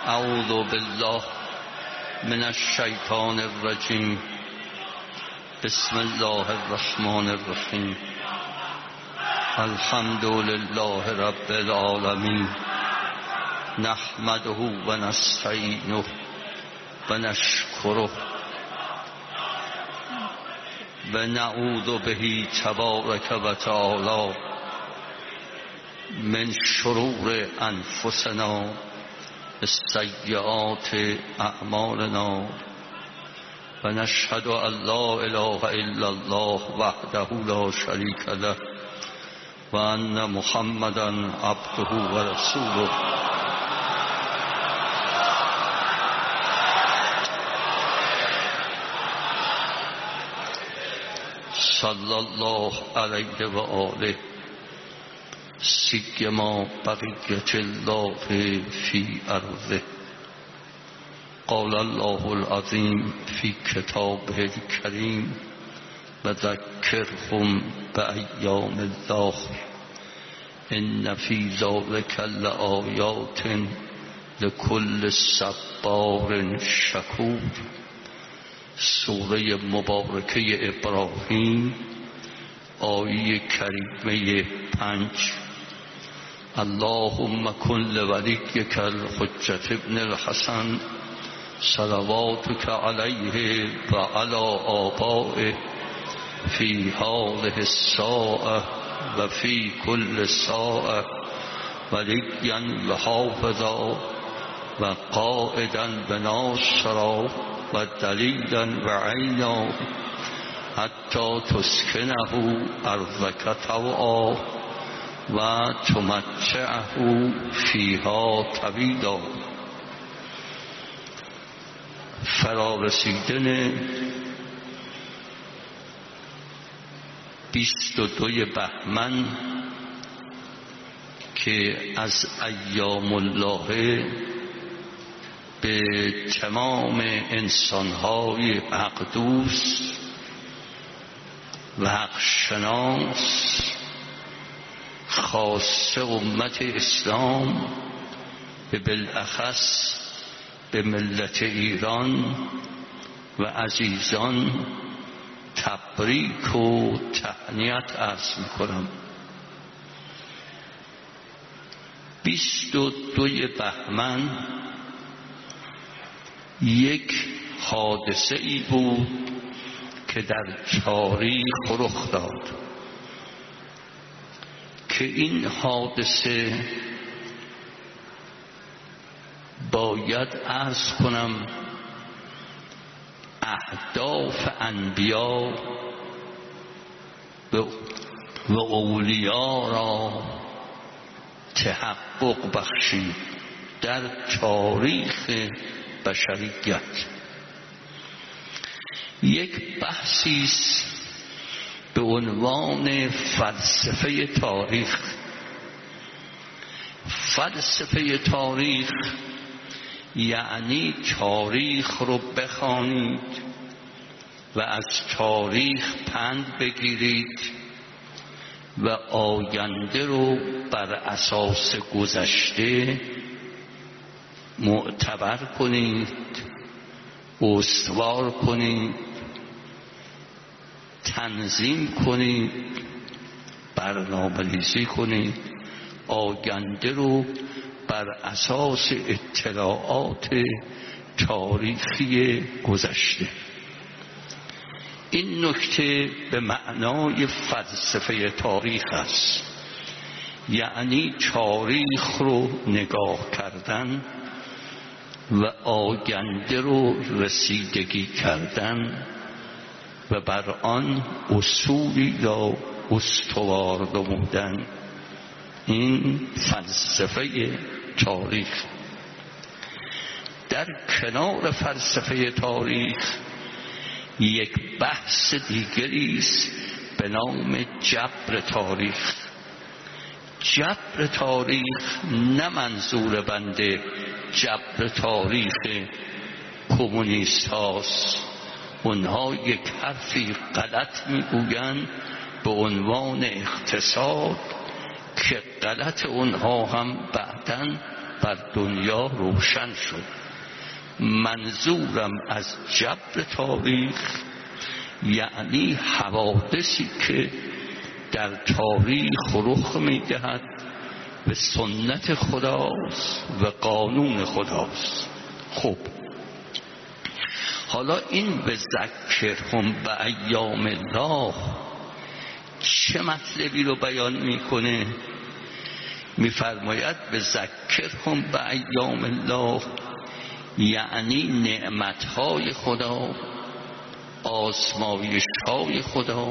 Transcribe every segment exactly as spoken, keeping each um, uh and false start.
اعوذ بالله من الشیطان الرجیم. بسم الله الرحمن الرحیم. الحمد لله رب العالمین. نحمده و نستعینه و نشکره و نعوذ به تبارک و تعالی من شرور انفسنا السیئات اعمالنا و نشهد ان لا اله الا الله وحده لا شریک له و ان محمدا عبده و رسوله. صلی الله علیه و آله. سیما بقیت الله فی ارضه. قال الله العظیم فی کتابه الکریم و ذکرهم بایام الله ان فی ذلک لآیات لکل صبار شکور. سوره مبارکه ابراهیم آیه کریمه پنج. اللهم کن لولیک الحجة ابن الحسن صلواتک علیه و علی آبائه فی هذه الساعة و فی کل ساعة ولیا و حافظا و قائدا و ناصرا و دلیلا و عینا حتی تسکنه ارضک طوعا و تمتعه فیها طویلا. فرارسیدن بیست و دوی بهمن که از ایام الله به تمام انسانهای حق دوست و حق شناس خاصه امت اسلام به بالاخص به ملت ایران و عزیزان تبریک و تهنیت عرض میکنم. بیست و دوی بهمن یک حادثه ای بود که در تاریخ رخ داد که این حادثه باید عرض کنم اهداف انبیا و اولیا را تحقق بخشید در تاریخ بشریت. یک بحثی است به عنوان فلسفه تاریخ. فلسفه تاریخ یعنی تاریخ رو بخوانید و از تاریخ پند بگیرید و آینده رو بر اساس گذشته معتبر کنید، استوار کنید، تنظیم کنید، برنامه‌ریزی کنید، آینده رو بر اساس اطلاعات تاریخی گذشته. این نکته به معنای فلسفه تاریخ است، یعنی تاریخ رو نگاه کردن و آینده رو رسیدگی کردن و بر آن اصولی را استوار نمودن. این فلسفه تاریخ. در کنار فلسفه تاریخ یک بحث دیگری است به نام جبر تاریخ. جبر تاریخ نه منظور بنده جبر تاریخ کمونیست هاست. اونها یک حرفی غلط میگویند به عنوان اقتصاد که غلط اونها هم بعداً بر دنیا روشن شد. منظورم از جبر تاریخ یعنی حوادثی که در تاریخ رخ می‌دهد به سنت خداست و قانون خداست. خب حالا این به ذکرهم به ایام الله چه مطلبی رو بیان میکنه؟ میفرماید به ذکرهم به ایام الله یعنی نعمتهای خدا، آزمایشهای خدا،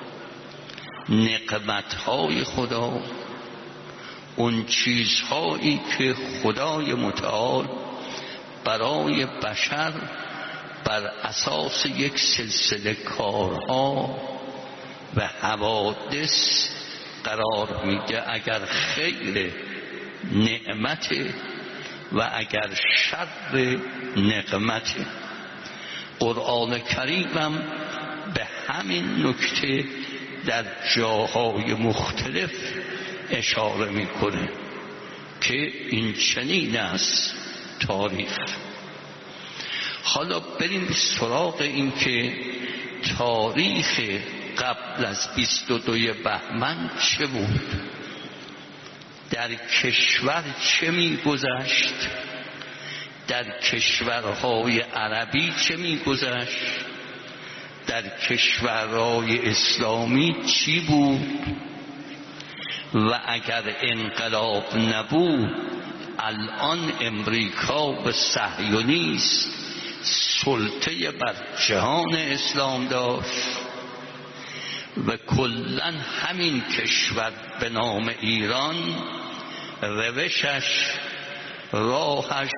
نقمتهای خدا، اون چیزهایی که خدای متعال برای بشر بر اساس یک سلسله کارها و حوادث قرار میده. اگر خیر نعمت و اگر شر نقمت. قرآن کریمم به همین نکته در جاهای مختلف اشاره میکنه که این چنین است تاریخ. حالا بریم سراغ این که تاریخ قبل از بیست و دوی بهمن چه بود، در کشور چه میگذشت، در کشورهای عربی چه میگذشت، در کشورهای اسلامی چی بود و اگر انقلاب نبود الان امریکا به صهیونیست سلطه بر جهان اسلام داشت و کلن همین کشور به نام ایران روشش، راهش،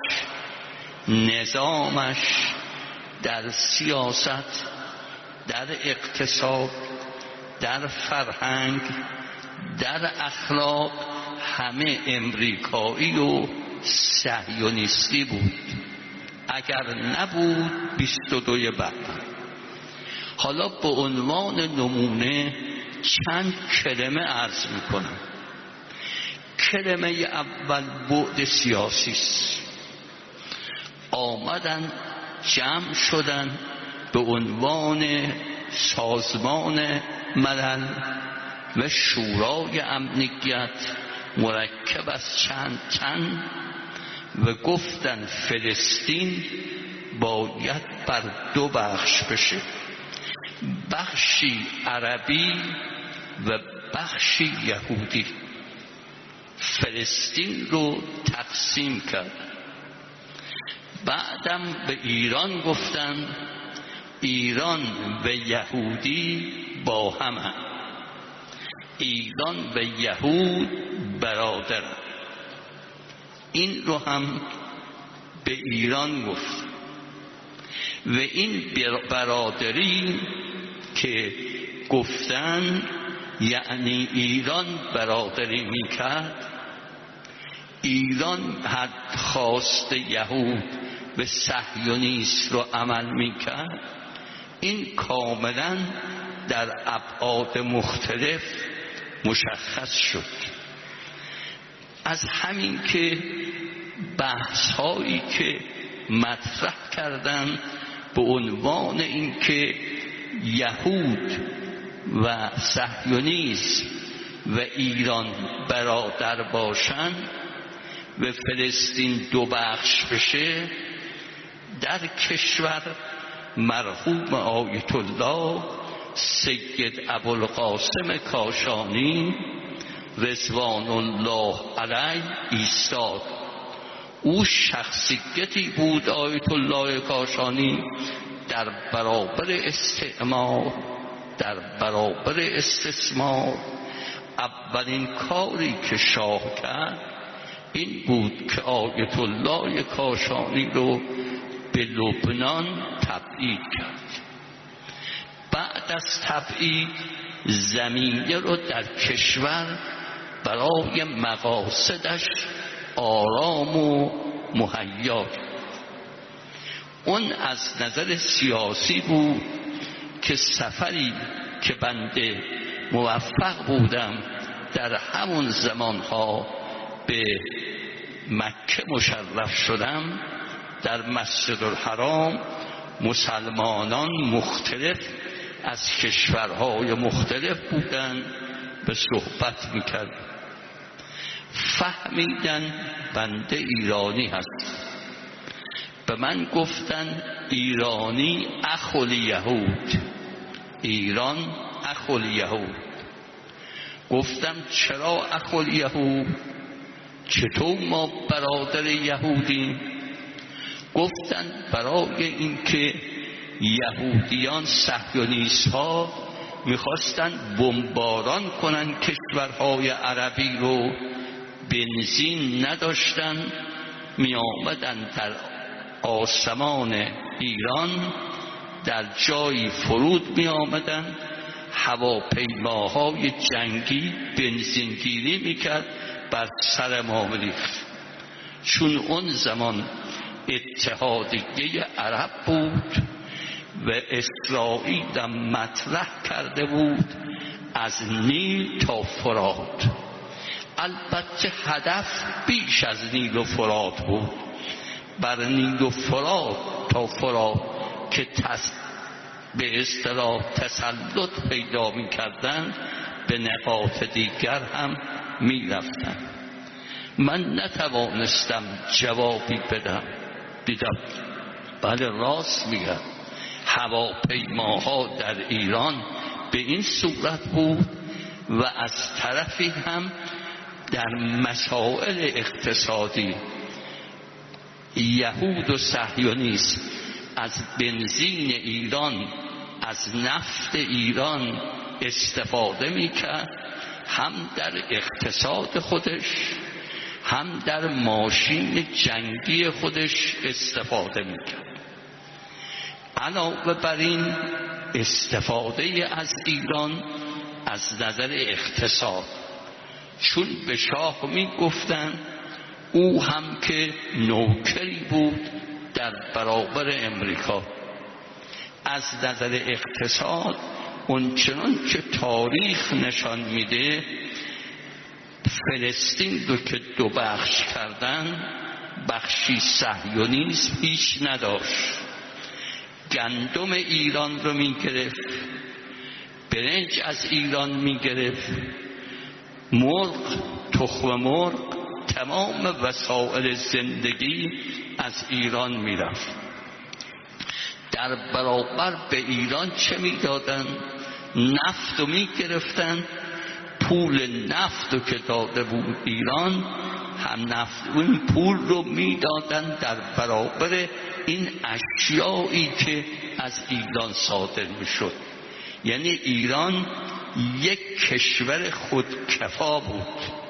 نظامش در سیاست، در اقتصاد، در فرهنگ، در اخلاق همه امریکایی و صهیونیستی بود. اگر نبود بیست و دوی بهمن. حالا به عنوان نمونه چند کلمه عرض میکنم. کلمه اول بعد سیاسی است. آمدن جمع شدن به عنوان سازمان ملل و شورای امنیت مرکب از چند تن و گفتن فلسطین باید بر دو بخش بشه، بخشی عربی و بخشی یهودی. فلسطین رو تقسیم کرد. بعدم به ایران گفتن ایران و یهودی با هم، ایران و یهود برادرن. این رو هم به ایران گفت و این برادری که گفتن یعنی ایران برادری میکرد، ایران حد خواست یهود به صهیونیسم رو عمل میکرد. این کاملا در ابعاد مختلف مشخص شد. از همین که بحث هایی که مطرح کردن به عنوان این که یهود و صهیونیسم و ایران برادر باشن و فلسطین دو بخش بشه، در کشور مرحوم آیت الله سید ابوالقاسم کاشانی رضوان الله علیه ایستاد. او شخصیتی بود آیت الله کاشانی در برابر استعمار، در برابر استثمار. اولین کاری که شاه کرد این بود که آیت الله کاشانی رو به لبنان تبعید کرد. بعد از تبعید زمینه رو در کشور برای مقاصدش آرام و مهیا کرد. اون از نظر سیاسی بود که سفری که بنده موفق بودم در همون زمانها به مکه مشرف شدم، در مسجد الحرام مسلمانان مختلف از کشورهای مختلف بودن، به صحبت میکرد. فهمیدن بنده ایرانی هست، به من گفتن ایرانی اخو یهود، ایران اخو یهود. گفتم چرا اخو یهود؟ چطور ما برادر یهودیم؟ گفتن برای اینکه یهودیان صهیونیست ها میخواستن بمباران کنن کشورهای عربی رو، بنزین نداشتن، میآمدن در آسمان ایران در جایی فرود می آمدن، هواپیماهای جنگی بنزینگیری میکرد، بر سر ما میریخت. چون اون زمان اتحادیه عرب بود و اسرائیل مطرح کرده بود از نیل تا فرات. البته هدف بیش از نیل و فرات بود، بر نیل و فرات تا فرات که تس به اصطلاح تسلط پیدا می کردن، به نقاط دیگر هم می رفتن. من نتوانستم جوابی بدم. دیدم بله راست میگه، هواپیماها در ایران به این صورت بود و از طرفی هم در مسائل اقتصادی یهود و صهیونیست از بنزین ایران، از نفت ایران استفاده میکرد، هم در اقتصاد خودش هم در ماشین جنگی خودش استفاده میکرد. علاوه بر این استفاده از ایران از نظر اقتصاد، چون به شاه میگفتن او هم که نوکری بود در برابر امریکا. از نظر اقتصاد اونچنان که تاریخ نشان میده، فلسطین رو که دو بخش کردن، بخشی صهیونیست هیچ نداشت، گندم ایران رو میگرفت، برنج از ایران میگرفت، مرغ، تخم مرغ، تمام وسایل زندگی از ایران میرفت. در برابر به ایران چه میدادن؟ نفت رو میگرفتن، پول نفت رو که داده بود ایران، هم نفت اون پول رو میدادن در برابر این اشیایی که از ایران صادر میشد. یعنی ایران یک کشور خودکفا بود،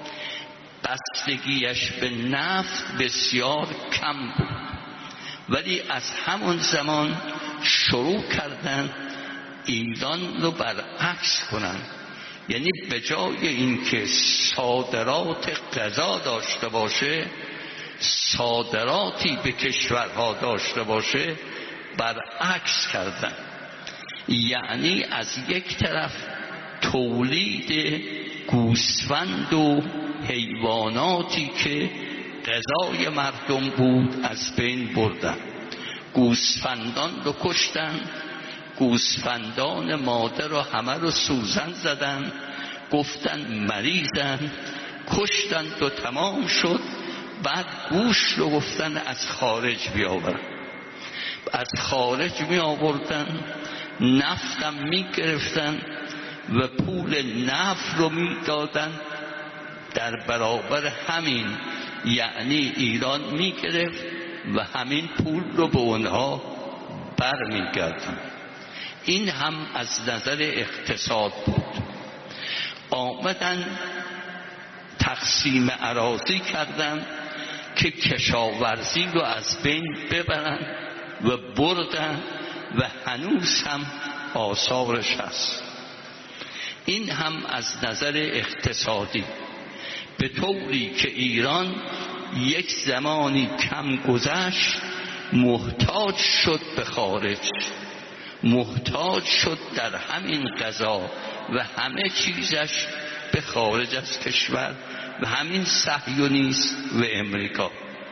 بستگیش به نفت بسیار کم بود، ولی از همون زمان شروع کردن ایران رو برعکس کنن. یعنی به جای اینکه صادرات غذا داشته باشه، صادراتی به کشورها داشته باشه، برعکس کردن. یعنی از یک طرف تولید گوسفند و حیواناتی که غذای مردم بود از بین بردن، گوسفندان رو کشتن، گوسفندان مادر رو همه رو سوزن زدن، گفتن مریضن، کشتن و تمام شد. بعد گوشت رو گفتن از خارج بیاورن، از خارج می آوردن، نفتم می گرفتن و پول نفت رو می دادن در برابر همین. یعنی ایران می گرفت و همین پول رو به اونها بر می گردن. این هم از نظر اقتصاد بود. آمدن تقسیم اراضی کردن که کشاورزی رو از بین ببرن و بردن و هنوز هم آثارش هست. این هم از نظر اقتصادی، به طوری که ایران یک زمانی کم گذشت محتاج شد به خارج، محتاج شد در همین غذا و همه چیزش به خارج از کشور و همین صهیونیسم و امریکا.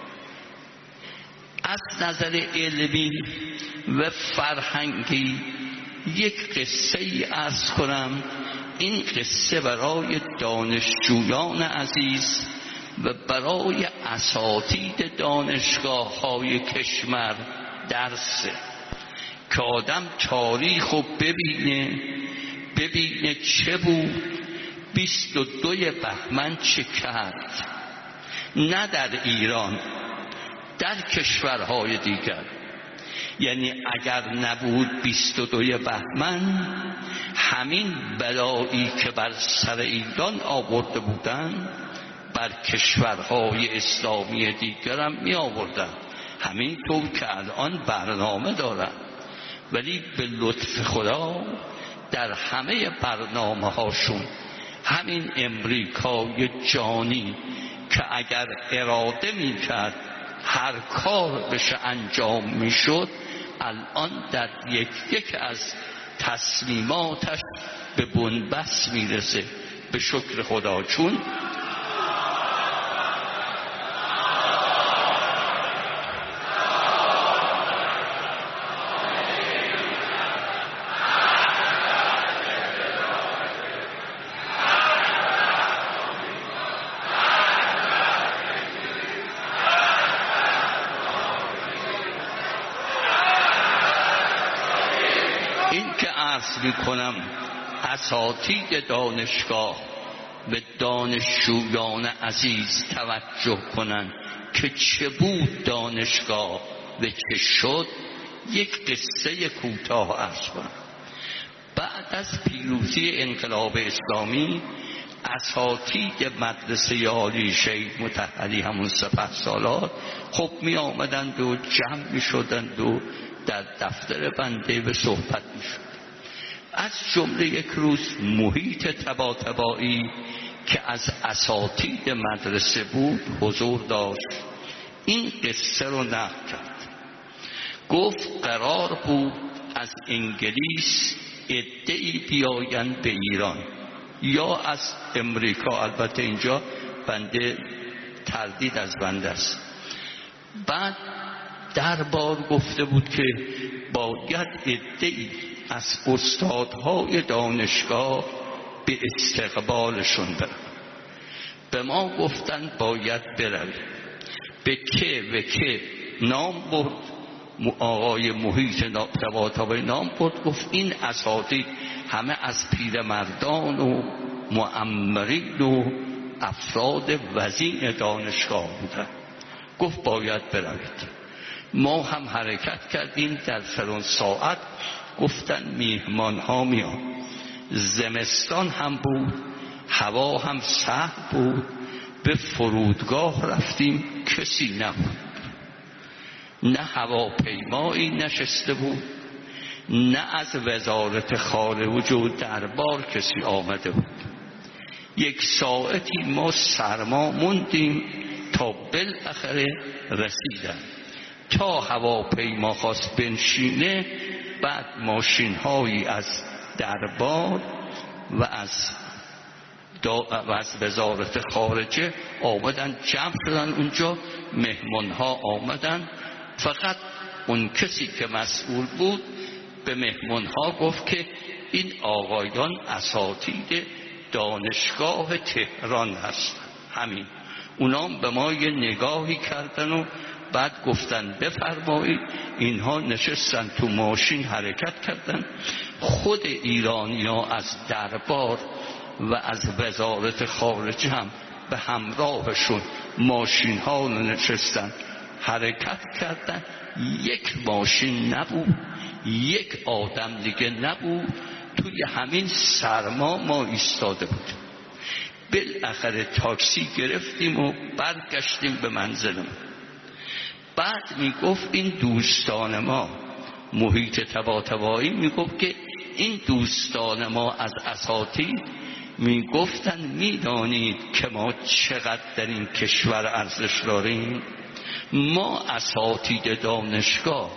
از نظر علمی و فرهنگی یک قصه ای عرض کنم. این قصه برای دانشجویان عزیز و برای اساتید دانشگاه های کشور درسه که آدم تاریخ رو ببینه ببینه چه بود، بیست و دوی بهمن چه کرد، نه در ایران، در کشورهای دیگر. یعنی اگر نبود بیست و دوی بهمن، همین بلایی که بر سر ایران آورده بودن بر کشورهای اسلامی دیگر هم می آوردن، همین طور که الان برنامه دارن. ولی به لطف خدا در همه برنامه هاشون همین امریکای جانی که اگر اراده می کرد هر کار بشه انجام می شد، الان در یک یک از تصمیماتش به بنبست می رسه. به شکر خدا. چون می کنم اساتید دانشگاه به دانشجویان عزیز توجه کنند که چه بود دانشگاه و چه شد. یک قصه کوتاه عرض کنم. بعد از پیروزی انقلاب اسلامی، اساتید مدرسه عالی شیخ مطهری همون سپهسالار خب می آمدند و جمع می شدند و در دفتر بنده به صحبت می شد. از جمله یک روز محیط طباطبایی که از اساتید مدرسه بود حضور داشت. این قصه رو نقل کرد. گفت قرار بود از انگلیس عده‌ای بیایند به ایران یا از امریکا، البته اینجا بنده تردید از بنده است. بعد دربار گفته بود که باید عده‌ای از استادهای دانشگاه به استقبالشون برن. به ما گفتن باید برویم. به که و که نام برد، آقای محیط طباطبایی نام برد. گفت این اساتید همه از پیرمردان و معمرین و افراد وزین دانشگاه بودن. گفت باید بروید. ما هم حرکت کردیم. در فلان ساعت گفتن میهمان ها میان. زمستان هم بود، هوا هم سرد بود. به فرودگاه رفتیم، کسی نبود. نه هواپیمایی نشسته بود، نه از وزارت خارجه و دربار کسی آمده بود. یک ساعتی ما سرما موندیم تا بالاخره رسیدن. تا هواپیما خواست بنشینه، بعد ماشین هایی از دربار و از و از وزارت خارجه آمدن، جمع شدن اونجا. مهمان ها آمدن. فقط اون کسی که مسئول بود به مهمان ها گفت که این آقایان اساتید دانشگاه تهران هستن. همین. اونا به ما یه نگاهی کردن و بعد گفتن بفرمایید. اینها نشستن تو ماشین حرکت کردن. خود ایرانی ها از دربار و از وزارت خارجه هم به همراهشون ماشین ها نشستن حرکت کردن. یک ماشین نبود، یک آدم دیگه نبود. توی همین سرما ما ایستاده بود. بالاخره تاکسی گرفتیم و برگشتیم به منزلمون. بعد میگفت این دوستان ما، محیط طباطبایی میگفت که این دوستان ما از اساتید میگفتن میدانید که ما چقدر در این کشور ارزش داریم؟ ما اساتید دانشگاه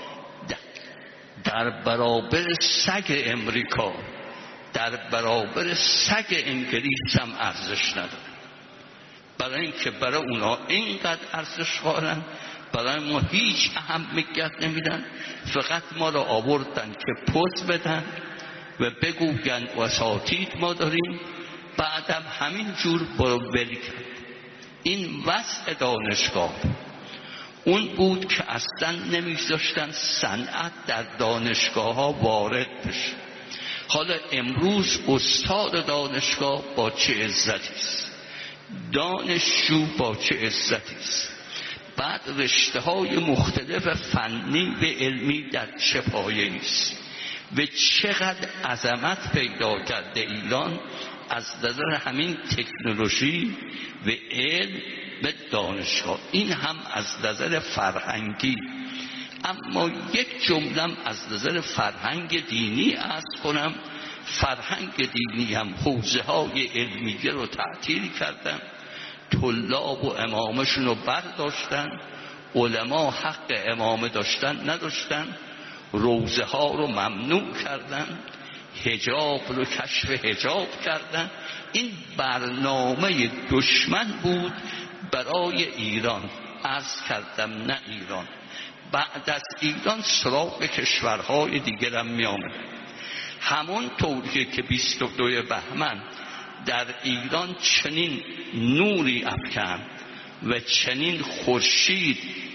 در برابر سگ امریکا، در برابر سگ انگلیس هم ارزش نداره. برای اینکه برای اونا اینقدر ارزش قائلن، برای ما هیچ اهمیت نمیدن، فقط ما رو آوردن که پوز بدن و بگوین اساتید ما داریم، بعدم همین جور برو بری کرد. این وضع دانشگاه اون بود که اصلا نمیذاشتن صنعت در دانشگاه ها وارد بشه. حالا امروز استاد دانشگاه با چه عزتی است، دانشجو با چه عزتی است، بعد رشته های مختلف فنی و علمی در چه پایه‌ای است و چقدر عظمت پیدا کرده ایران از نظر همین تکنولوژی و علم به دانشگاه. این هم از نظر فرهنگی. اما یک جملم از نظر فرهنگ دینی عرض کنم. فرهنگ دینی هم حوزه های علمیه رو تعطیل کردن، طلاب و امامشون رو برداشتن، علما حق امامه داشتن نداشتن، روزه ها رو ممنوع کردن، حجاب رو کشف حجاب کردن. این برنامه دشمن بود برای ایران. عرض کردم نه ایران، بعد از ایران سراغ کشورهای دیگر هم می آمد. همون طوری که بیست و دو بهمن در ایران چنین نوری افکند و چنین خورشید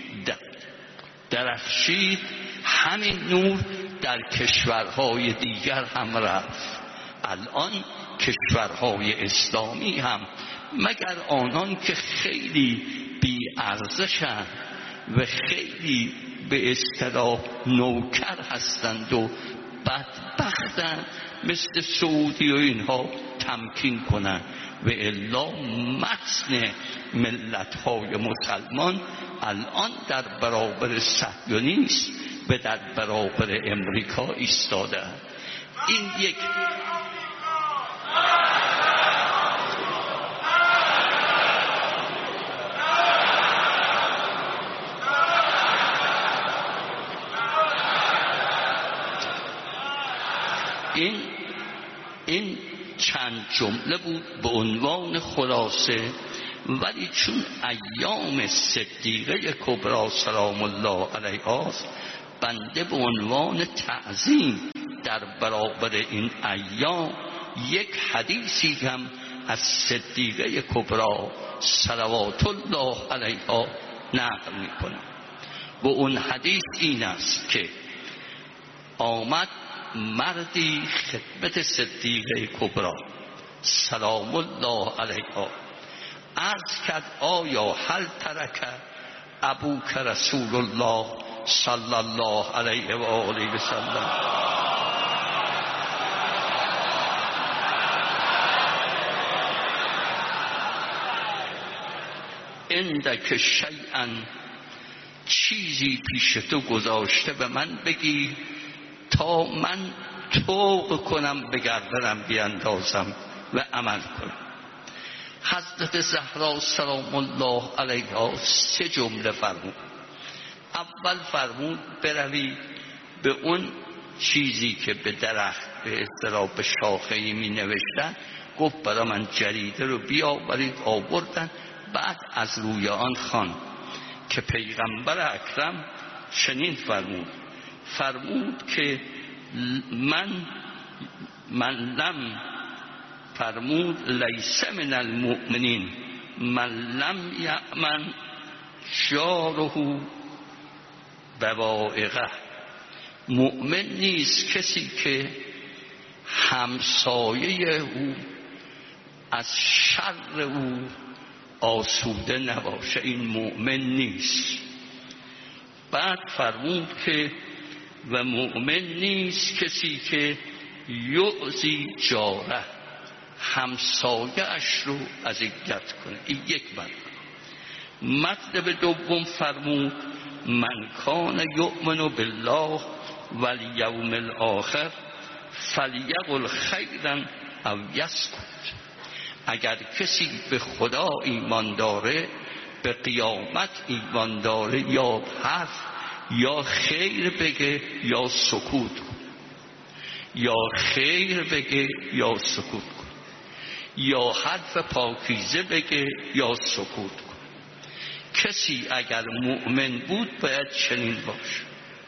درخشید، همین نور در کشورهای دیگر هم رفت. الان کشورهای اسلامی هم مگر آنان که خیلی بی ارزشند و خیلی به اصطلاح نوکر هستند و بدبختند مثل سعودی و اینها تمکین کنند، و الا متن ملت‌های مسلمان الان در برابر صهیونیسم و در برابر امریکا ایستاده. این یک این این چند جمله بود به عنوان خلاصه، ولی چون ایام صدیقه کبری سلام الله علیها بنده به عنوان تعظیم در برابر این ایام یک حدیثی هم از صدیقه کبری صلوات الله علیها نقل میکنم و اون حدیث این است که آمد مردی خدمت صدیقه کبری سلام الله علیها، عرض کرد آیا هل ترک ابوک رسول الله صلی الله علیه و آله و سلم عندک شیئا، چیزی پیش تو گذاشته به من بگی تا من طوق کنم به گردنم بیندازم و عمل کنم. حضرت زهرا سلام الله علیها سه جمله فرمود. اول فرمود بروی به اون چیزی که به درخت به اصطلاح به شاخه‌ای می نوشتن، گفت برای من جریده رو بیاورید. آوردن. بعد از روی آن خوان که پیغمبر اکرم چنین فرمود فرمود که من من لم فرمود لیس من المؤمنین من لم یأمن جاره بوائقه، مؤمن نیست کسی که همسایه او از شر او آسوده نباشه، این مؤمن نیست. بعد فرمود که و مؤمن نیست کسی که یعزی جاره، همسایه اش رو اذیت کنه. این یک مطلب. مطلب دوم فرمود من کان یؤمن بالله والیوم الاخر فلیقل خیرا او یسکت، اگر کسی به خدا ایمان داره، به قیامت ایمان داره، یا حرف یا خیر بگه یا سکوت کن، یا خیر بگه یا سکوت کن. یا حرف پاکیزه بگه یا سکوت کن. کسی اگر مؤمن بود باید چنین باشه،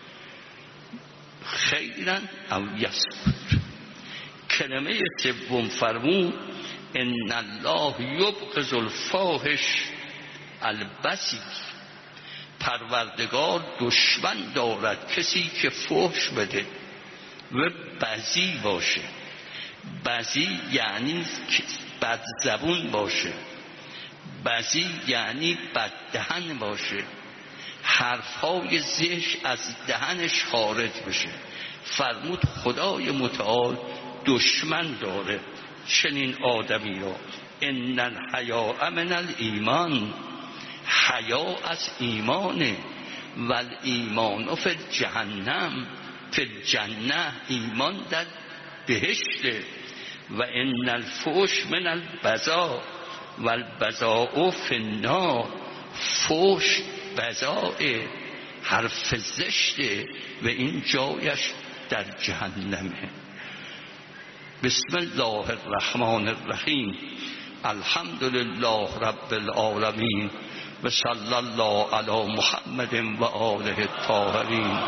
خیراً او یسکت. کلمه سوم فرمود ان الله یبغض الفاحش البذیء. پروردگار دشمن دارد کسی که فحش بده و بذیء باشه. بذیء یعنی بد زبون باشه، بذیء یعنی بد دهن باشه، حرفهای زشت از دهنش خارج بشه. فرمود خدای متعال دشمن داره چنین آدمی را. ان الحیاء من الایمان، حیا از ایمانه. و الایمان فی جهنم، فی الجنه، ایمان در بهشته. و ان الفحش من البذاء و البذاء فی النار. فحش بذاء، حرف زشته و این جایش در جهنمه. بسم الله الرحمن الرحیم. الحمد لله رب العالمین و صلی الله علی محمد و آله الطاهرین.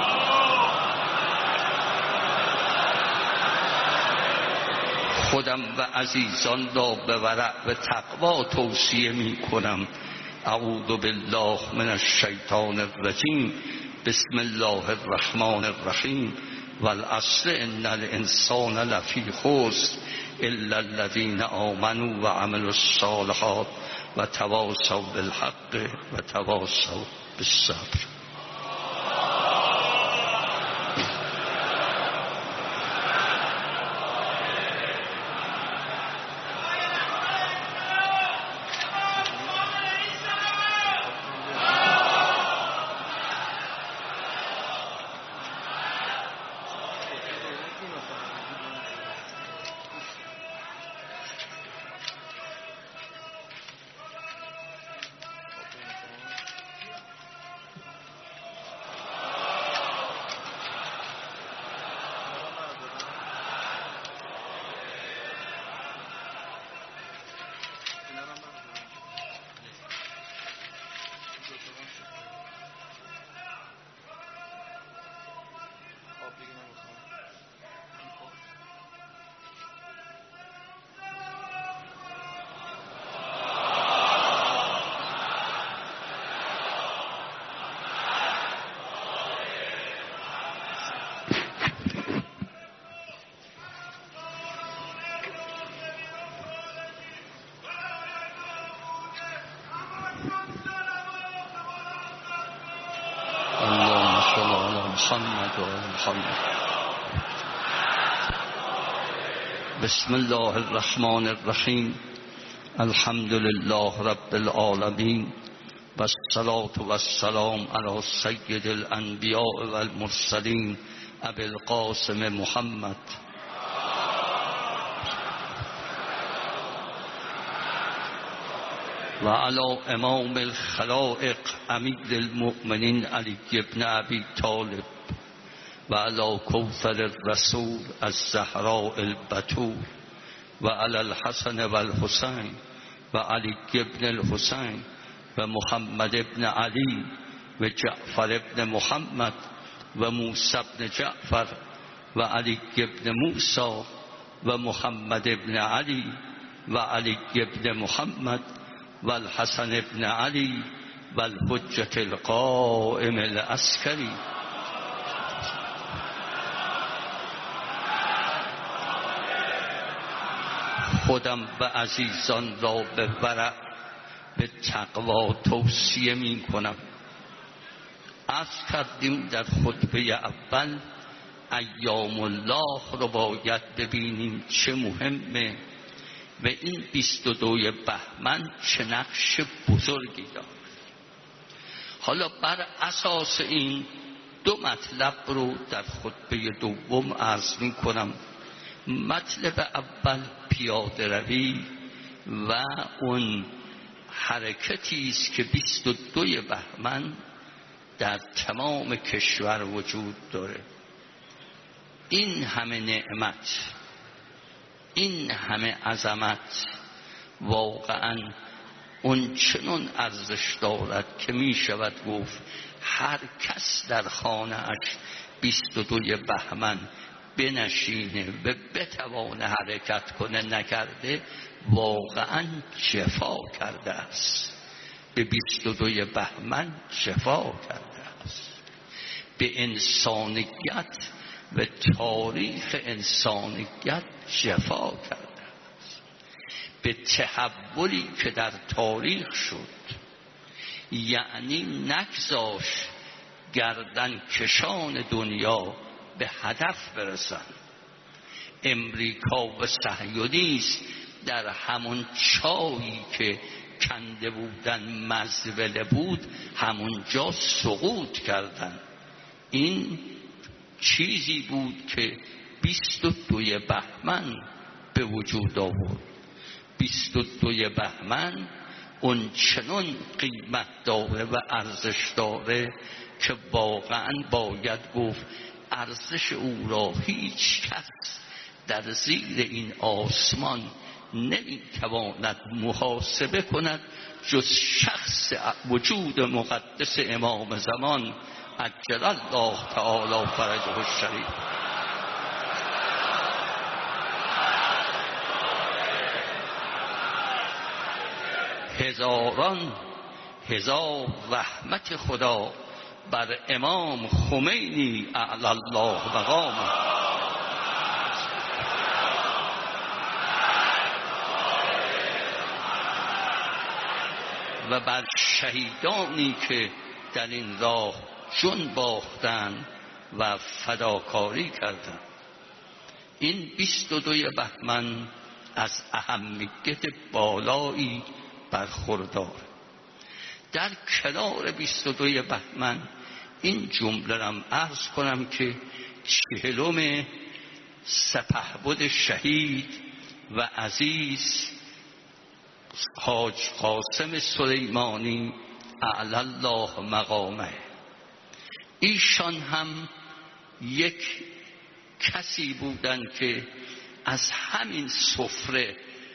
خودم و عزیزان را به ورع و تقوا توصیه می کنم. اعوذ بالله من الشیطان الرجیم. بسم الله الرحمن الرحیم. والعصر ان الانسان لفی خسر الا الذین آمنوا و عملوا الصالحات و تواصوا بالحق و تواصوا بالصبر. محمد و محمد. بسم الله الرحمن الرحیم. الحمد لله رب العالمین و الصلاة و السلام علی سید الانبیاء و المرسلین ابی القاسم محمد و علی امام الخلائق امیر المؤمنین علی ابن ابی طالب و علی کوثر الرسول الزهراء البتول و علی الحسن و الحسین و علی ابن الحسین و محمد ابن علی و جعفر ابن محمد و موسی ابن جعفر و علی ابن موسی و محمد ابن علی و علی ابن محمد و الحسن ابن علی و الحجة القائم العسکری. خودم و عزیزان را به ورع به تقوا توصیه می کنم. عرض کردیم در خطبه اول ایام الله رو باید ببینیم چه مهمه و این بیست و دو بهمن چه نقش بزرگی دارد. حالا بر اساس این دو مطلب رو در خطبه دوم عرض می کنم. مطلب اول پیاده روی و اون حرکتی است که بیست و دو بهمن در تمام کشور وجود داره. این همه نعمت، این همه عظمت واقعا اون چنون ارزش دارد که می شود گفت هر کس در خانه اش بیست و دوی بهمن بنشینه و بتوانه حرکت کنه، نکرده واقعا جفا کرده است. به بیست و دوی بهمن جفا کرده است، به انسانیت و تاریخ انسانیت جفا کرده است، به تحولی که در تاریخ شد. یعنی نگذاشت گردن کشان دنیا به هدف برسن. امریکا و صهیونیسم در همون چایی که کنده بودن مزبله بود همونجا سقوط کردن. این چیزی بود که بیست و دوی بهمن به وجود آورد. بیست و دوی بهمن اون چنون قیمت داره و ارزش داره که واقعا باید گفت ارزش او را هیچ کس در زیر این آسمان نمیتواند محاسبه کند جز شخص وجود مقدس امام زمان عجل الله تعالی فرجه الشریف. هزاران هزار رحمت خدا بر امام خمینی اعلی الله مقامه و بر شهیدانی که در این راه جان باختند و فداکاری کردند. این بیست و دوی بهمن از اهمیت بالایی برخوردار. در کنار بیست و دوی بهمن این جمله رم عرض کنم که چهلم سپهبد شهید و عزیز حاج قاسم سلیمانی اعلی الله مقامه، ایشان هم یک کسی بودند که از همین سفره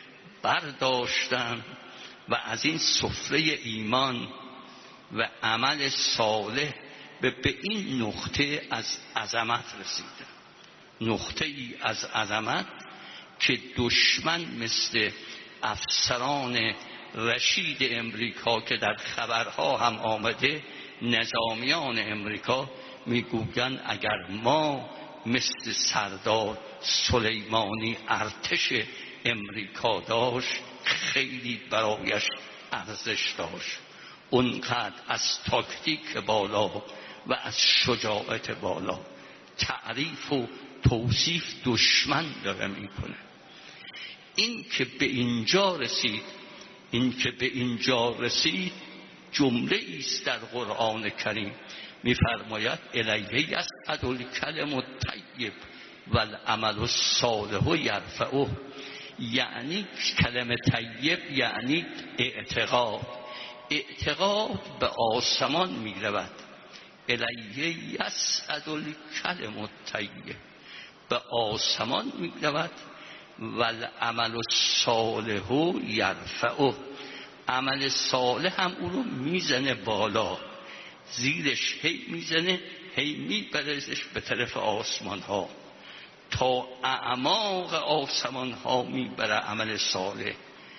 برداشتند و از این سفره ایمان و عمل صالح به این نقطه از عظمت رسیدند. نقطه ای از عظمت که دشمن مثل افسران رشید امریکا که در خبرها هم آمده، نظامیان امریکا میگویند اگر ما مثل سردار سلیمانی ارتش امریکا داشت خیلی برایش ارزش داشت. اونقدر از تاکتیک بالا و از شجاعت بالا تعریف و توصیف دشمن داره میکنه. این که به اینجا رسید این که به اینجا رسید جمله ایست در قرآن کریم میفرماید الیه یصعد الکلم الطیب والعمل الصالح یرفعه. یعنی کلمه طیب یعنی اعتقاد. اعتقاد به آسمان می رود. الیه یصعد الکلم الطیب، به آسمان می رود. والعمل الصالح یرفعه، عمل صالح هم او رو میزنه بالا، زیرش هی میزنه هی میبرزش به طرف آسمان ها تا اعماق آسمان ها میبره عمل صالح.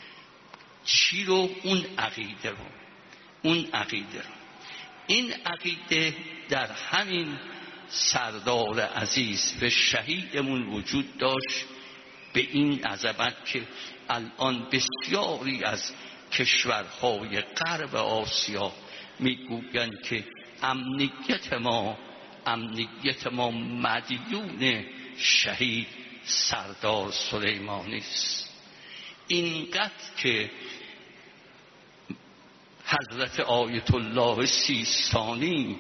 چی رو؟ اون عقیده رو. اون عقیده رو این عقیده در همین سردار عزیز و شهیدمون وجود داشت، به این عظمت که الان بسیاری از کشورهای غرب آسیا میگویند که امنیت ما امنیت ما مدیون شهید سردار سلیمانی است. اینقدر که حضرت آیت الله سیستانی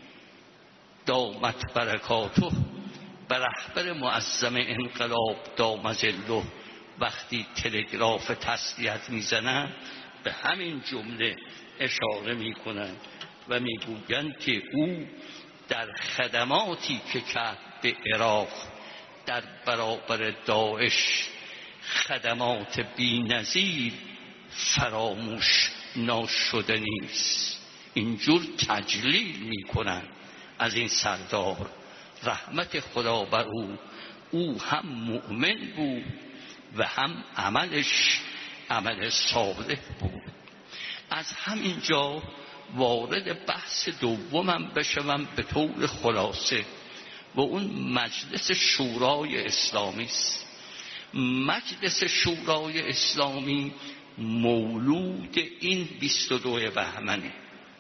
دامت برکاته به رهبر معظم انقلاب دام ظله وقتی تلگراف تسلیت میزنند به همین جمله اشاره میکنند و میگویند که او در خدماتی که کرد به عراق در برابر داعش خدمات بی‌نظیر فراموش ناشده نیست. اینجور تجلیل میکنن از این سردار، رحمت خدا بر او. او هم مؤمن بود و هم عملش عمل صالح بود. از همینجا وارد بحث دومم بشوم به طور خلاصه و اون مجلس شورای اسلامی است. مجلس شورای اسلامی مولود این بیست و دو بهمنه.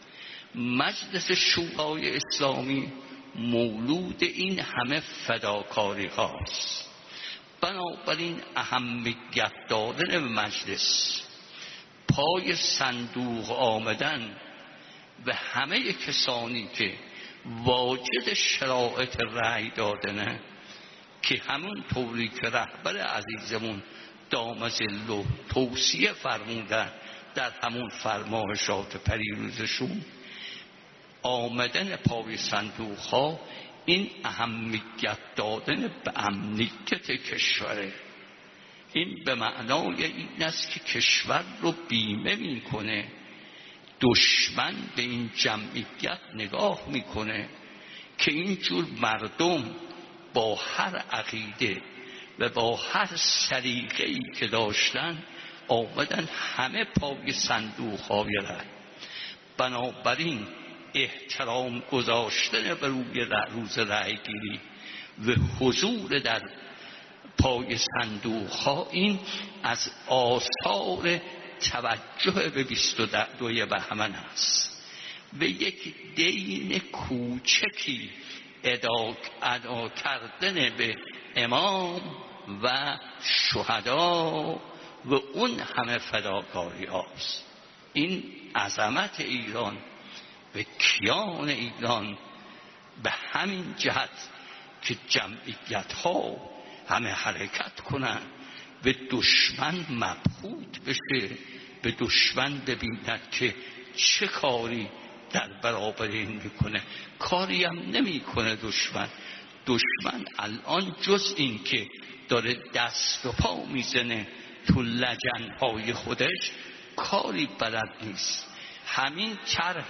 مجلس شورای اسلامی مولود این همه فداکاری هاست. بنابراین اهمیت دادن مجلس، پای صندوق آمدن و همه کسانی که واجد شرایط رأی دادنه، که همون طوری که رهبر عزیزمون دام ظله توصیه فرمودن در همون فرمایشات پریروزشون، آمدن پای صندوق ها این اهمیت دادن به امنیت کشوره. این به معنای این است که کشور رو بیمه میکنه. دشمن به این جمعیت نگاه میکنه که اینجور مردم با هر عقیده و با هر سلیقه‌ای که داشتن آمدن همه پای صندوق های رأی. بنابراین احترام گذاشتن به روی روز رأی گیری و حضور در پای صندوق ها، این از آثار توجه به بیست و دو بهمن است و یک دین کوچکی ادا, ادا کردن به امام و شهدا و اون همه فداکاری هاست. این عظمت ایران و کیان ایران به همین جهت که جمعیت ها همه حرکت کنند و دشمن مبهوت بشه، به دشمن ببیند که چه کاری در برابر این میکنه. کاری هم نمیکنه دشمن. دشمن الان جز این که داره دست و پا میزنه تو لجنهای خودش، کاری بلد نیست. همین طرح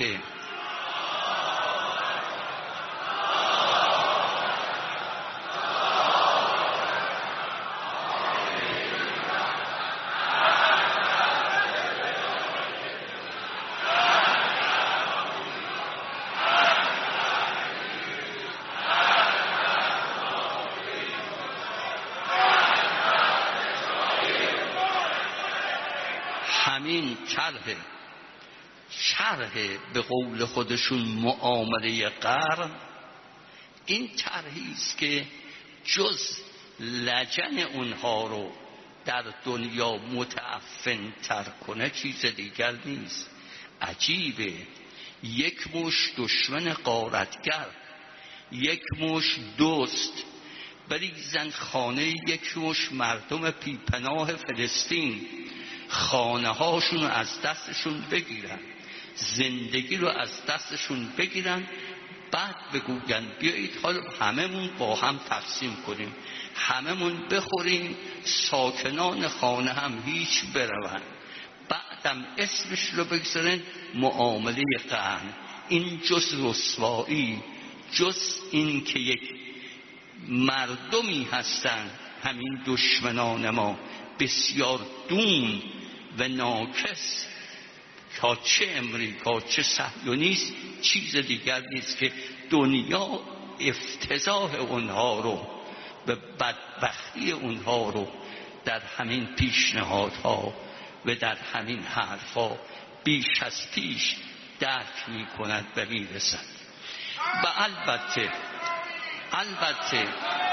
همین طرح شرح به قول خودشون معامله قرن، این طرحی است که جز لجن اونها رو در دنیا متعفن تر کنه چیز دیگر نیست. عجیبه، یک مش دشمن غارتگر، یک مش دوست بریزن خانه یک مش مردم پیپناه فلسطین، خانه هاشون رو از دستشون بگیرن، زندگی رو از دستشون بگیرن، بعد بگوین بیایید حالا هممون با هم تقسیم کنیم، هممون بخوریم، ساکنان خانه هم هیچ برون، بعدم اسمش رو بگذارن معامله قرن. این جز رسوایی، جز این که یک مردمی هستن همین دشمنان ما بسیار دون و ناکس، تا چه امریکا چه صهیونیست، چیز دیگر نیست که دنیا افتضاح اونها رو و بدبختی اونها رو در همین پیشنهادها و در همین حرفا بیش از پیش درک می کند و می رسد. و البته البته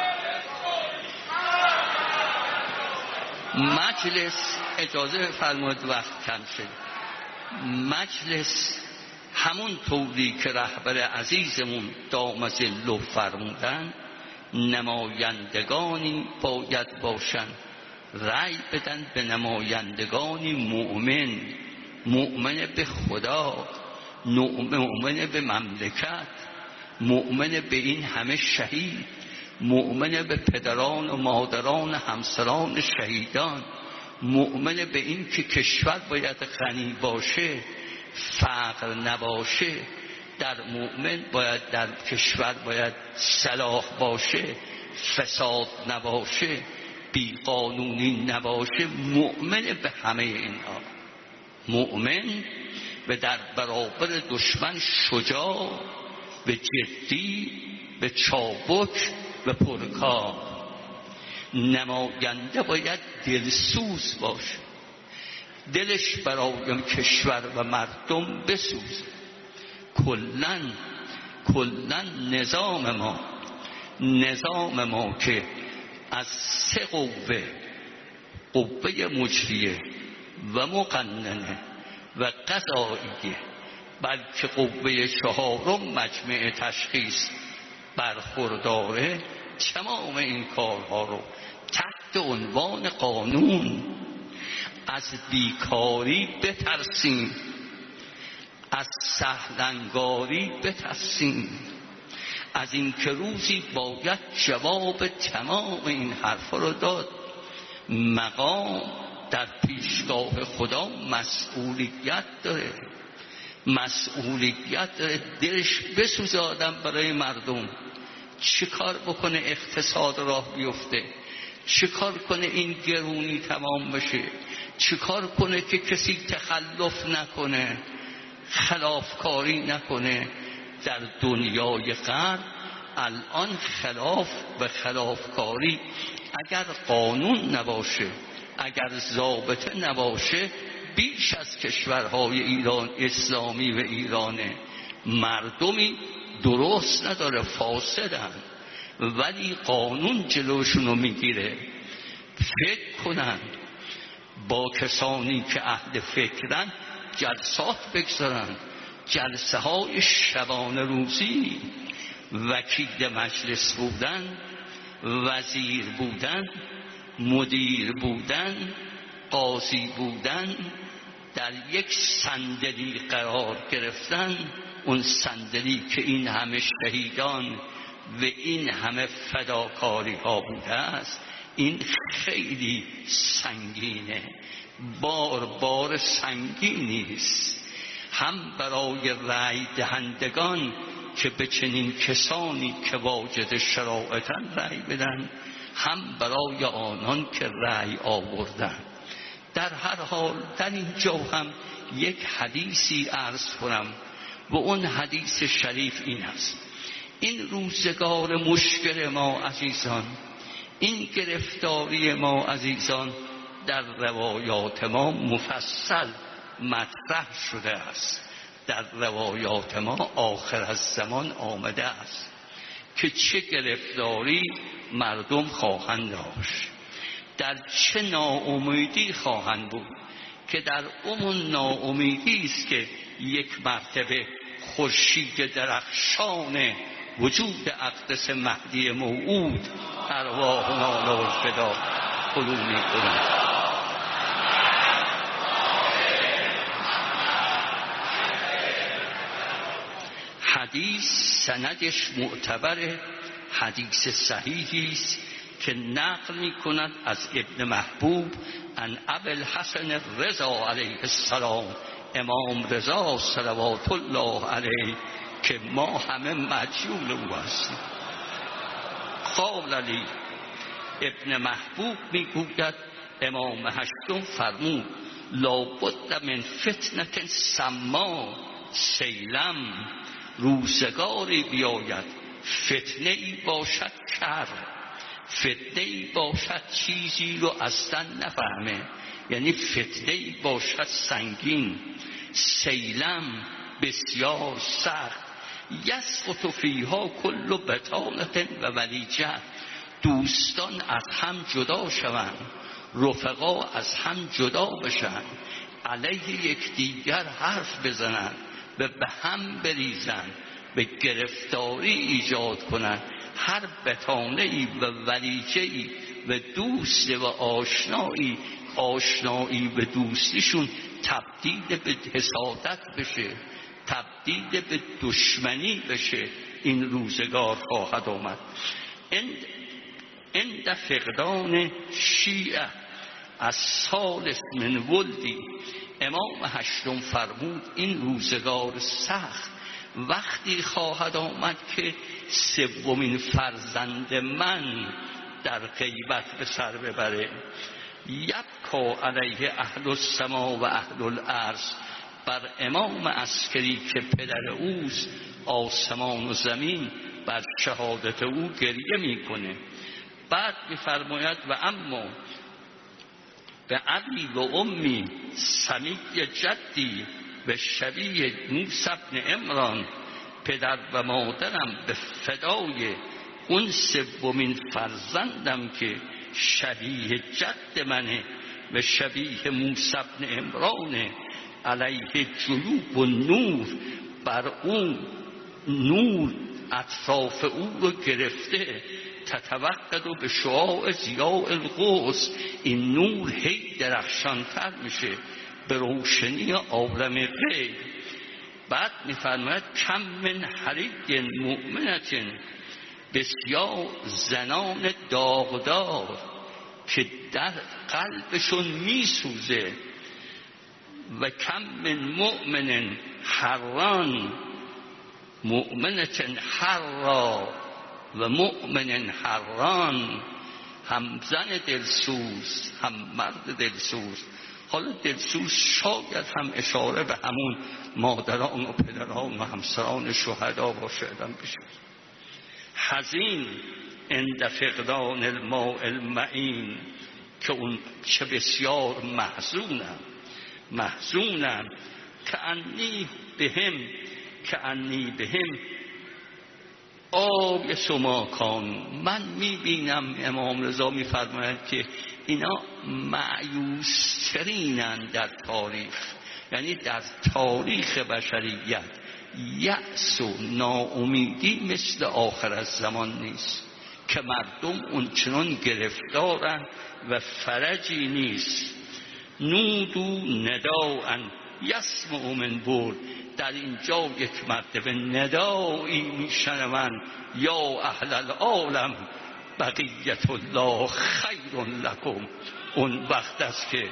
مجلس، اجازه فرمایید وقت کم شد، مجلس همون طوری که رهبر عزیزمون دام ظله فرمودن، نمایندگانی باید باشن، رأی بدن به نمایندگانی مؤمن، مؤمن به خدا، مؤمن به مملکت، مؤمن به این همه شهید، مؤمن به پدران و مادران همسران شهیدان، مؤمن به این که کشور باید غنی باشه، فقر نباشه، در مؤمن باید در کشور باید صلاح باشه، فساد نباشه، بیقانونی نباشه. مؤمن به همه اینها، مؤمن به در برابر دشمن شجاع، به جدی، به چابک، به پرکار. نماینده باید دلسوز باشه، دلش برای کشور و مردم بسوزه. کلن کلن نظام ما نظام ما که از سه قوه، قوه مجریه و مقننه و قضاییه، بلکه قوه چهارم مجمع تشخیص برخورداره، تمام این کارها رو تحت عنوان قانون از بیکاری بترسیم، از سهلنگاری بترسیم، از این که روزی باید جواب تمام این حرفا رو داد. مقام در پیشگاه خدا مسئولیت داره، مسئولیت داره. دلش بسوزه آدم برای مردم. چه کار بکنه اقتصاد راه بیفته؟ چه کار کنه این گرونی تمام بشه؟ چه کار کنه که کسی تخلف نکنه، خلافکاری نکنه؟ در دنیای غرب الان خلاف و خلافکاری اگر قانون نباشه، اگر ضابطه نباشه، بیش از کشورهای ایران اسلامی و ایرانه. مردمی درست نداره، فاسدن، ولی قانون جلوشونو میگیره. فکر کنن، با کسانی که اهل فکرن جلسات بگذارن، جلسه های شبانه روزی، وکیل مجلس بودن، وزیر بودن، مدیر بودن، قاضی بودن، در یک صندلی قرار گرفتن. اون صندلی که این همه شهیدان و این همه فداکاری ها بوده است، این خیلی سنگینه، بار بار سنگینی است، هم برای رأی دهندگان که به چنین کسانی که واجد شرایطن رأی بدن، هم برای آنان که رأی آوردن. در هر حال در اینجا هم یک حدیثی عرض کنم و اون حدیث شریف این است: این روزگار مشکل ما عزیزان، این گرفتاری ما عزیزان، در روایات ما مفصل مطرح شده است. در روایات ما آخر از زمان آمده است که چه گرفتاری مردم خواهند داشت، در چه ناامیدی خواهند بود، که در اون ناامیدی است که یک مرتبه خورشید درخشان وجود اقدس مهدی موعود ارواحنا له الفدا طلوع می‌کند. حدیث سندش معتبر، حدیث صحیحی است که نقل می‌کند از ابن محبوب عن ابی الحسن رضا علیه السلام، امام رضا صلوات الله علیه، که ما همه مجهول او هستیم. قال علی ابن محبوب میگوید امام هشتم فرمود: لابد من فتنة سما سیلم، روزگاری بیاید فتنه ای باشد کر، فتنه ای باشد چیزی رو اصلا نفهمه، یعنی فتنه ای باشد سنگین، سیلم بسیار سخت، یسقط فیها کل بطانة و ولیجه، دوستان از هم جدا شوند، رفقا از هم جدا بشن، علیه یکدیگر حرف بزنن، به هم بریزن، به گرفتاری ایجاد کنن، هر بطانه‌ای و ولیجه‌ای و دوست و آشنایی، آشنایی به دوستیشون تبدیل به حسادت بشه، تبدیل به دشمنی بشه. این روزگار خواهد آمد. عند فقدان شیعه از سال من ولدی، امام هشتم فرمود این روزگار سخت وقتی خواهد آمد که سومین فرزند من در غیبت به سر ببره. یبکا علیه اهل السما و اهل الارض، بر امام عسکری که پدر اوست آسمان و زمین بر شهادت او گریه میکنه. بعد میفرماید و اما به ابی و امی سمی جدی و شبیه موسی بن عمران، پدر و مادرم به فدای اون سومین فرزندم که شبیه جد منه و شبیه موسی بن عمرانه، علیه جلوب و نور، بر اون نور اطراف او رو گرفته، تتوقد و به شعاع ضیاء القدس، این نور هی درخشانتر میشه به روشنی عالم غیب. بعد میفرماید کم من حریق مؤمنت، بسیار زنان داغدار که در قلبشون میسوزه، و کم من مؤمن حران، مؤمنت حرا و مؤمن حران، هم زن دلسوز هم مرد دلسوز. حالا دلسوز شاید هم اشاره به همون مادران و پدران و همسران شهدا باشه. ادم بشه حزین عند فقدان الماء المعین، که اون چه بسیار محزونم محزونم که انی بهم که انی بهم آب سماکان. من میبینم امام رضا میفرماید که اینا مایوس ترینن در تاریخ، یعنی در تاریخ بشریت یأس و ناامیدی مثل آخر الزمان نیست که مردم اونچنان گرفتارن و فرجی نیست. نودو نداءن یسمع من برد، در اینجا یک مرتبه ندایی میشنوند یا اهل العالم بقیت الله خیر لکم. اون وقت است که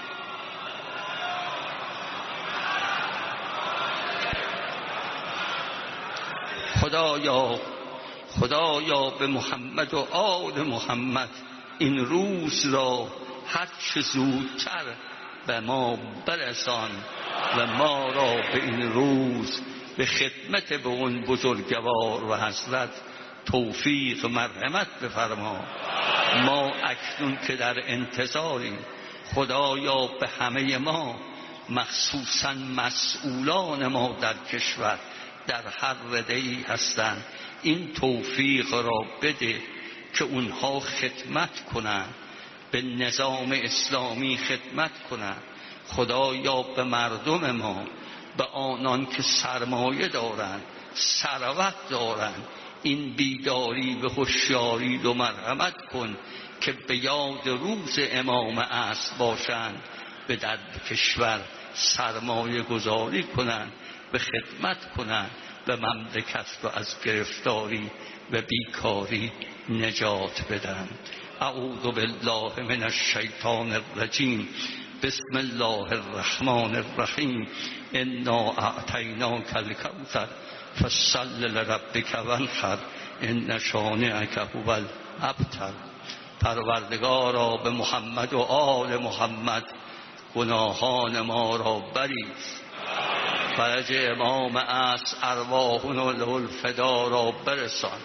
خدایا خدایا به محمد و آل محمد این روز را هر چه زودتر به ما برسان و ما را به این روز به خدمت به اون بزرگوار و حضرت توفیق مرحمت بفرما. ما اکنون که در انتظاریم، خدایا به همه ما مخصوصا مسئولان ما در کشور در هر رده‌ای هستند این توفیق را بده که اونها خدمت کنند، به نظام اسلامی خدمت کنند. خدایا به مردم ما، به آنان که سرمایه دارند ثروت دارند، این بیداری به هوشیاری و مرحمت کن که به یاد روز امام عصر باشند، به در کشور سرمایه گذاری کنند، به خدمت کنند، به مملکت را از گرفتاری و بیکاری نجات بدن. اعوذ بالله من الشیطان الرجیم. بسم الله الرحمن الرحیم. انا اعطیناک الکوثر فصل لربک وانحر ان شانئک هو الابتر. پروردگارا به محمد و آل محمد گناهان ما را بریز، فرج امام عصر ارواحنا له الفدا را برسان،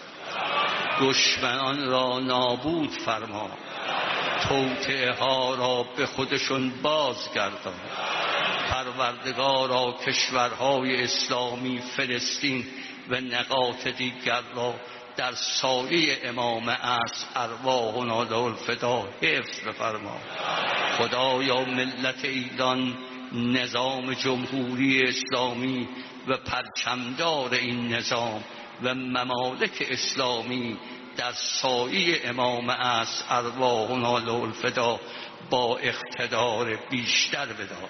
دشمنان را نابود فرما، توطئه ها را به خودشون بازگردان. پروردگارا کشورهای اسلامی، فلسطین و نقاط دیگر را در سایه امام عصر ارواحنا له الفدا حفظ بفرما. خدایا ملت ایران، نظام جمهوری اسلامی و پرچمدار این نظام و ممالک اسلامی در سایه امام عصر ارواحنا له الفدا با اقتدار بیشتر بدار.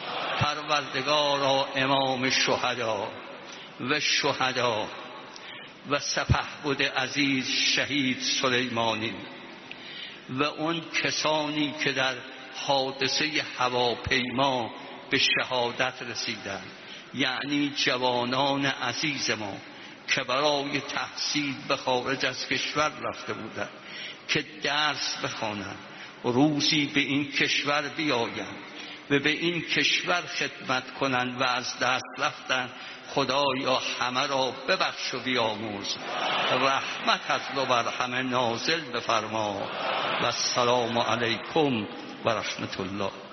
پروردگارا امام شهدا و شهدا و سپهبد عزیز شهید سلیمانی و اون کسانی که در حادثه هواپیما به شهادت رسیدند، یعنی جوانان عزیز ما که برای تحصیل به خارج از کشور رفته بودند که درس بخوانند، روزی به این کشور بیایند و به این کشور خدمت کنند و از دست رفتند. خدایا همه را ببخش و بیامرز، رحمتت رو بر همه نازل بفرما و السلام علیکم و رحمت الله.